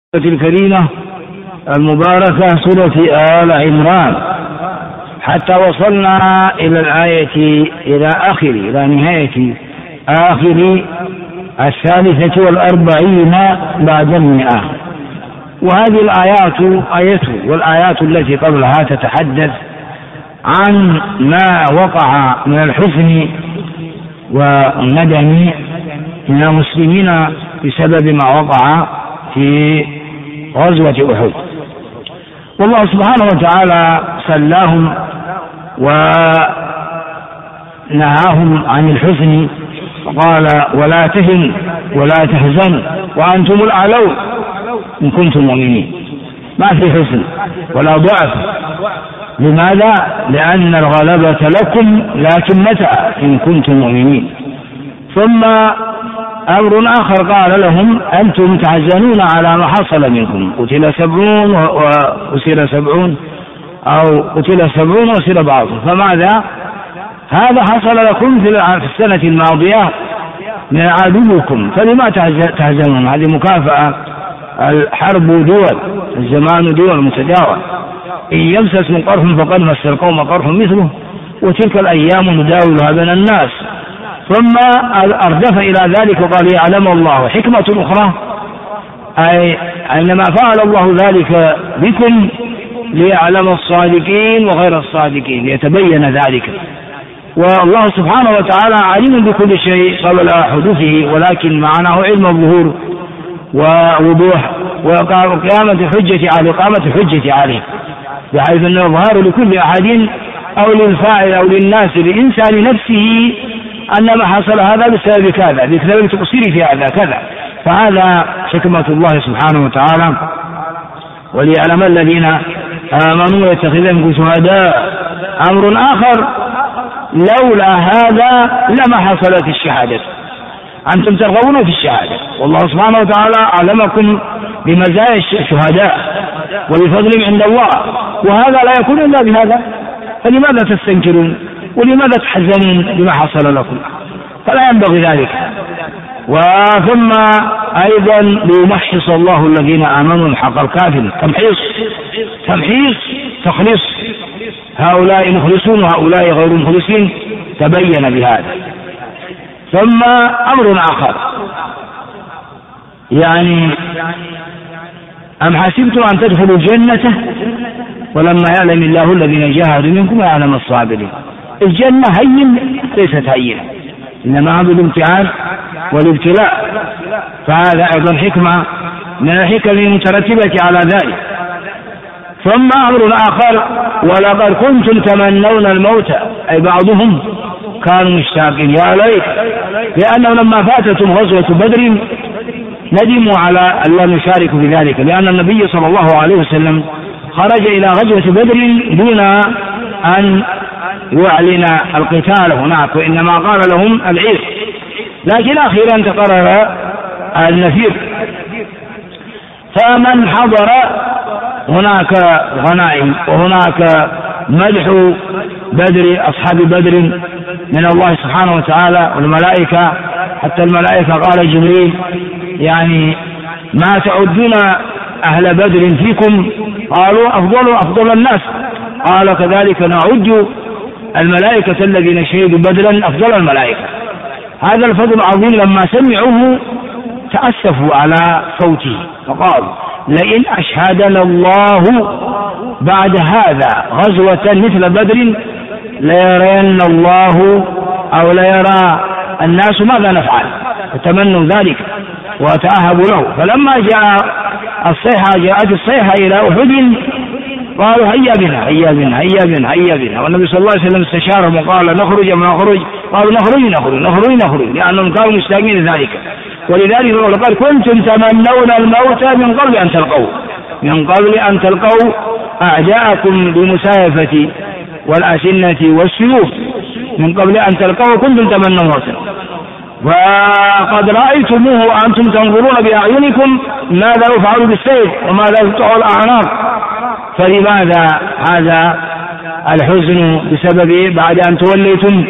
الكريمة المباركة سورة آل عمران حتى وصلنا إلى الآية إلى نهاية آخر 43 بعد 100. وهذه الآيات والآيات التي قبلها تتحدث عن ما وقع من الحزن والندم من المسلمين بسبب ما وقع في غزوة أحد. والله سبحانه وتعالى سلاهم ونهاهم عن الحزن، قال: ولا تهنوا ولا تحزنوا وأنتم الأعلون إن كنتم مؤمنين. ما في حزن ولا ضعف. لماذا؟ لأن الغلبة لكم، لكن متى؟ إن كنتم مؤمنين. ثم أمر آخر قال لهم: أنتم تحزنون على ما حصل منكم، قتل 70 وأسر 70 أو قتل 70 وأسر بعض، فماذا؟ هذا حصل لكم في السنة الماضية من عدوكم، فلما تحزنون؟ هذه مكافأة. الحرب دول، الزمان دول متجاورة، إن يمسسكم قرح فقد مس القوم قرح مثله وتلك الأيام نداولها بين الناس. ثم أردف إلى ذلك وقال: يعلم الله حكمة أخرى، أي عندما فعل الله ذلك بكم ليعلم الصادقين وغير الصادقين، ليتبين ذلك. والله سبحانه وتعالى عليم بكل شيء قبل حدوثه، ولكن معناه علم الظهور ووضوح وقامة حجة عليه، بحيث أنه يظهر لكل أحد أو للفاعل أو للناس للإنسان نفسه أن ما حصل هذا بسبب كذا، بسبب تقصير في هذا كذا. فهذا حكمة الله سبحانه وتعالى. وليعلم الذين آمنوا ويتخذهم شهداء. أمر آخر: لولا هذا لما حصلت الشهادة. أنتم ترغبون في الشهادة، والله سبحانه وتعالى علمكم بمزايا الشهداء وبفضلهم عند الله، وهذا لا يكون إلا بهذا. فلماذا تستنكرون ولماذا تحزنون بما حصل لكم؟ فلا ينبغي ذلك. وثم أيضا ليمحص الله الذين آمنوا حق الكافر. تمحيص تخليص، هؤلاء مخلصون وهؤلاء غير مخلصين، تبين بهذا. ثم أمر آخر: يعني أم حسبتم أن تدخلوا الجنة ولما يعلم الله الذين جاهدوا منكم ويعلم الصابرين. الجنة هين ليست هينة، إنما هذا الامتحان والابتلاء، فهذا أيضا حكمة من الحكم المترتبة على ذلك. ثم أمر آخر: ولقد كنتم تمنون الموت، أي بعضهم كانوا مشتاقين يا ليت، لأنه لما فاتتهم غزوة بدر ندموا على أن لا نشارك في ذلك، لأن النبي صلى الله عليه وسلم خرج إلى غزوة بدر دون أن يعلن القتال هناك، وإنما قال لهم العير، لكن أخيرا تقرر النفير. فمن حضر هناك غنائم وهناك مدح بدر، أصحاب بدر من الله سبحانه وتعالى والملائكة، حتى الملائكة قال جبريل: يعني ما تعدون أهل بدر فيكم؟ قالوا: أفضل الناس. قال: كذلك نعد الملائكة الذين شهدوا بدرا أفضل الملائكة. هذا الفضل العظيم لما سمعوه تأسفوا على صوته، فقالوا: لئن أشهدنا الله بعد هذا غزوة مثل بدر ليرين الله أو ليرى الناس ماذا نفعل. فتمنوا ذلك وتأهبوا له. فلما جاءت الصيحة إلى أحد قالوا: هيا بنا هيا بنا هيا بنا هيا بنا. والنبي صلى الله عليه وسلم استشارهم وقال: نخرج أم نخرج؟ قالوا: نخرج، لأنهم كانوا مستاقين ذلك. ولذلك لقد كنتم تمنون الموت من قبل أن تلقوا أعداءكم بمسايفة والأسنة والسيوف، من قبل أن تلقوا كنتم تمنون الموت، وقد رأيتموه وأنتم تنظرون بأعينكم ماذا يفعل بالسيف وماذا يقطع الأعناق. فلماذا هذا الحزن؟ بسبب بعد أن توليتم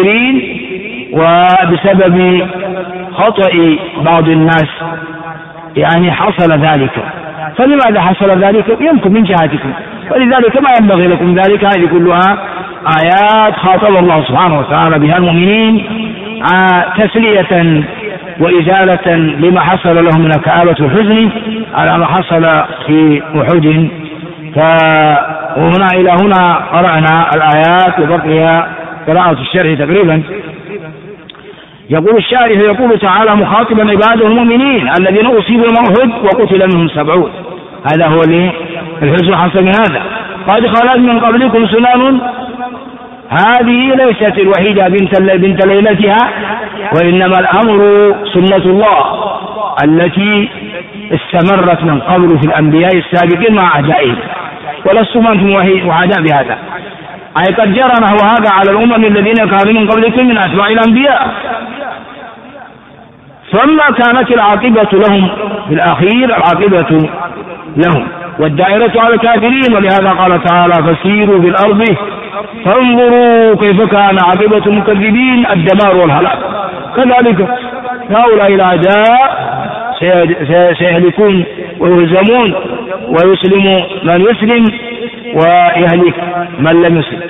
مدبرين، وبسبب خطأ بعض الناس يعني حصل ذلك. فلماذا حصل ذلك؟ يمكن من جهتكم، ولذلك ما ينبغي لكم ذلك. هذه كلها آيات خاطب الله سبحانه وتعالى بها المؤمنين تسلية وإزالة لما حصل لهم من الكآبة والحزن على ما حصل في أحد. وهنا إلى هنا قرأنا الآيات وبقي قراءة الشرح تقريبا. يقول الشارح يقول تعالى مخاطبا عباده المؤمنين الذين أصيبوا يوم أحد وقتل منهم 70. هذا هو الحزن حصل من هذا. قد خلت من قبلكم سنن، هذه ليست الوحيدة بنت ليلتها، وإنما الأمر سنة الله التي استمرت من قبل في الأنبياء السابقين مع أعدائهم، ولستم أنتم وحداء بهذا. أي قد جرى نحو هذا على الأمم الذين كانوا من قبلكم من أتباع الأنبياء، ثم كانت العاقبة لهم في الأخير، العاقبة لهم والدائرة على الكافرين. ولهذا قال تعالى فسيروا في الأرض فانظروا كيف كان عاقبة المكذبين، الدمار والهلاك. كذلك هؤلاء الأعداء سيهلكون ويهزمون، ويسلم من يسلم ويهلك من لم يسلم.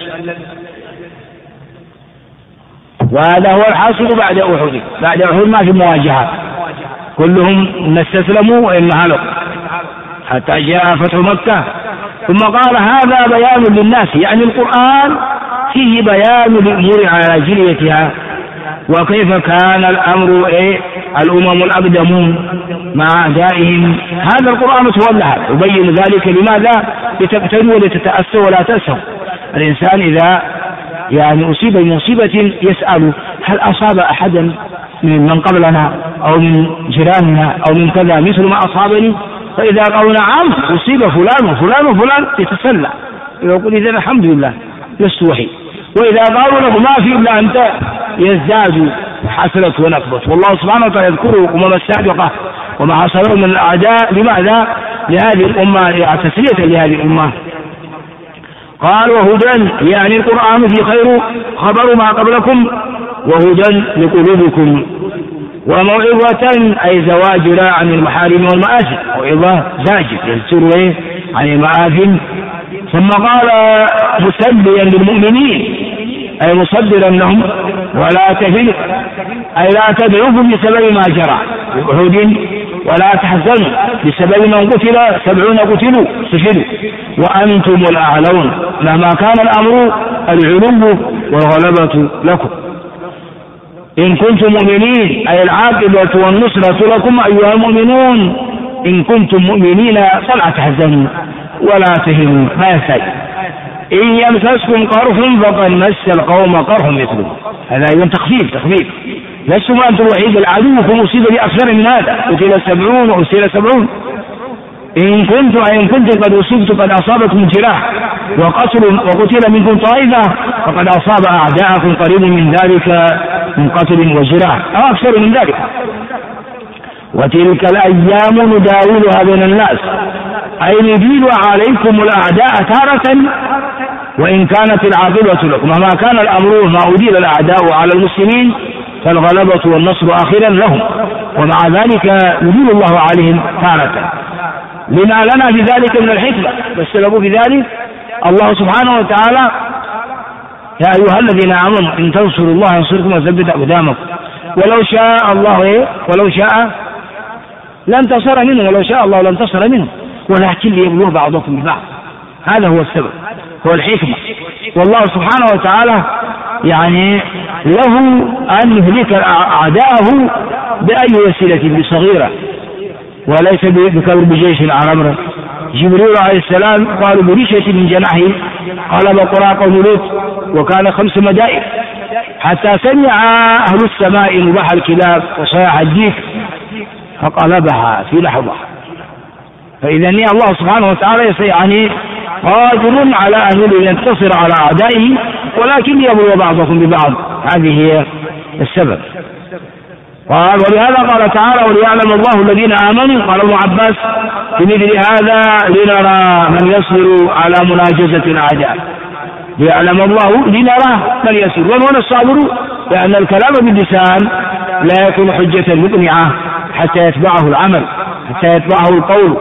وهذا هو الحاصل بعد أحد. بعد أحد ما في مواجهة، كلهم إما استسلموا وإما هلكوا حتى جاء فتح مكة. ثم قال هذا بيان للناس، يعني القرآن فيه بيان للأمور على جليتها وكيف كان الأمر الأمم الأقدمون مع أعدائهم. هذا القرآن تولها يبين ذلك. لماذا؟ لتبتلوا ولتتأسوا ولا تأسوا. الإنسان إذا يعني أصيب بمصيبة يسأل هل أصاب أحدا من قبلنا أو من جيراننا أو من كذا مثل ما أصابني؟ فإذا قالوا نعم أصيب فلان وفلان وفلان يتسلى، يقول إذا الحمد لله لست وحيد. وإذا قالوا له ما في إلا أنت يزداد حسرة ونكبة. والله سبحانه وتعالى يذكره أمم السابقة وما حصلوا من الأعداء. لماذا؟ لهذه الأمة، تسلية لهذه الأمة. قال وهدى، يعني القرآن في خير خبر ما قبلكم وهدى لقلوبكم، وموعظة أي زواجر عن المحارم والمآثم. موعظة زاجر يزجر عن المآثم. ثم قال مسليا للمؤمنين أي مصدرا لهم ولا تهنوا، أي لا تدعوهم بسبب ما جرى بأحد، ولا تحزنوا بسبب من قتل 70 قتلوا استشهدوا وأنتم الأعلون، مهما كان الأمر العلو والغلبة لكم إن كنتم مؤمنين، أي العاقبة والنصرة لكم أيها المؤمنون إن كنتم مؤمنين فلا تحزنوا ولا تهنوا. ما يحتاج إن يمسسكم قرح فقد مس القوم قرح مثله. هذا أيضا تخفيف. لستم أنتم الوحيد، العدو مصيب بأكثر من هذا، قتل 70 وأسير 70. إن كنتم قد أصبتم قد أصابتكم جراح وقتل منكم طائفة فقد أصاب أعداءكم قريب من ذلك من قتل وجراح أو أكثر من ذلك. وتلك الأيام نداولها بين الناس، أي نديل عليكم الأعداء تارة وإن كانت العاقبة لكم. ما كان الأمر ما أديل الأعداء على المسلمين فالغلبة والنصر آخرا لهم، ومع ذلك يديل الله عليهم تارة. لما لنا في ذلك من الحكمة، والسبب في ذلك الله سبحانه وتعالى يا أيها الذين آمنوا إن تنصروا الله ينصركم ويثبت أقدامكم. ولو شاء الله ولو شاء لانتصر منهم، ولو شاء الله لانتصر منهم، ولكن ليبلوا بعضكم ببعض. هذا هو السبب، هو الحكمة. والله سبحانه وتعالى يعني له أن يهلك أعداءه بأي وسيلة بصغيرة وليس بكبر بجيش عرمر. جبريل عليه السلام قالوا بريشة من جناحه قلب قرى قوم لوط وكان 5 مدائن حتى سمع أهل السماء نباح الكلاب وصياح الديك فقلبها في لحظة. فإذا الله سبحانه وتعالى يعني قادر على أن ينتصر على أعدائه، ولكن يبلو بعضكم ببعض. هذه هي السبب. قال ولهذا قال تعالى وليعلم الله الذين آمنوا. قال ابن عباس بمثل هذا لنرى من يصبر على مناجزة الأعداء. ليعلم الله لنرى من يصبر. وهنا الصابر لأن الكلام باللسان لا يكون حجة مقنعة حتى يتبعه العمل. حتى يتبعه القول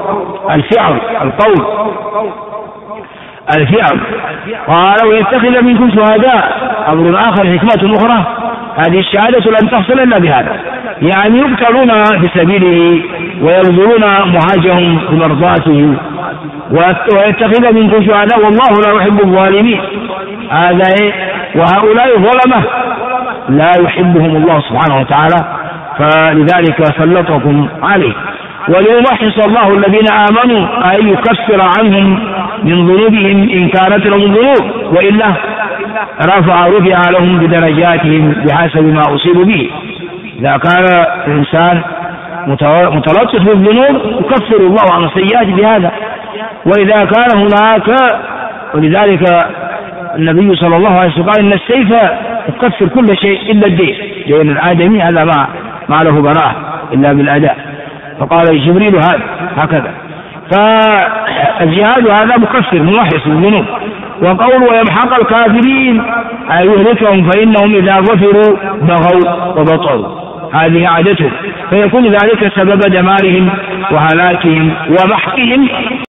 الفعل. قال ويتخذ منكم شهداء، أمر آخر حكمة أخرى، هذه الشهادة لن تحصل إلا بهذا، يعني يقتلون في سبيله ويبذلون مهاجهم بمرضاته، ويتخذ منكم شهداء والله لا يحب الظالمين. هذا وهؤلاء ظلمة لا يحبهم الله سبحانه وتعالى، فلذلك سلطكم عليه. وليمحص الله الذين آمنوا أن يكفر عنهم من ذنوبهم إن كانت لهم ذنوب، وإلا رفع لهم بدرجاتهم بحسب ما أصيبوا به. إذا كان الإنسان متلطف بالذنوب يكفر الله عن السيئات بهذا. وإذا كان هناك، ولذلك النبي صلى الله عليه وسلم قال إن السيف يكفر كل شيء إلا الدين، لأن الآدمي هذا ما له براءة إلا بالأداء. فقال جبريل هكذا. فالجهاد هذا مكفر ممحص الذنوب. وقول ويمحق الكافرين أي يهلكهم، فإنهم إذا ظفروا بغوا وبطروا، هذه عادتهم، فيكون ذلك سبب دمارهم وهلاكهم ومحقهم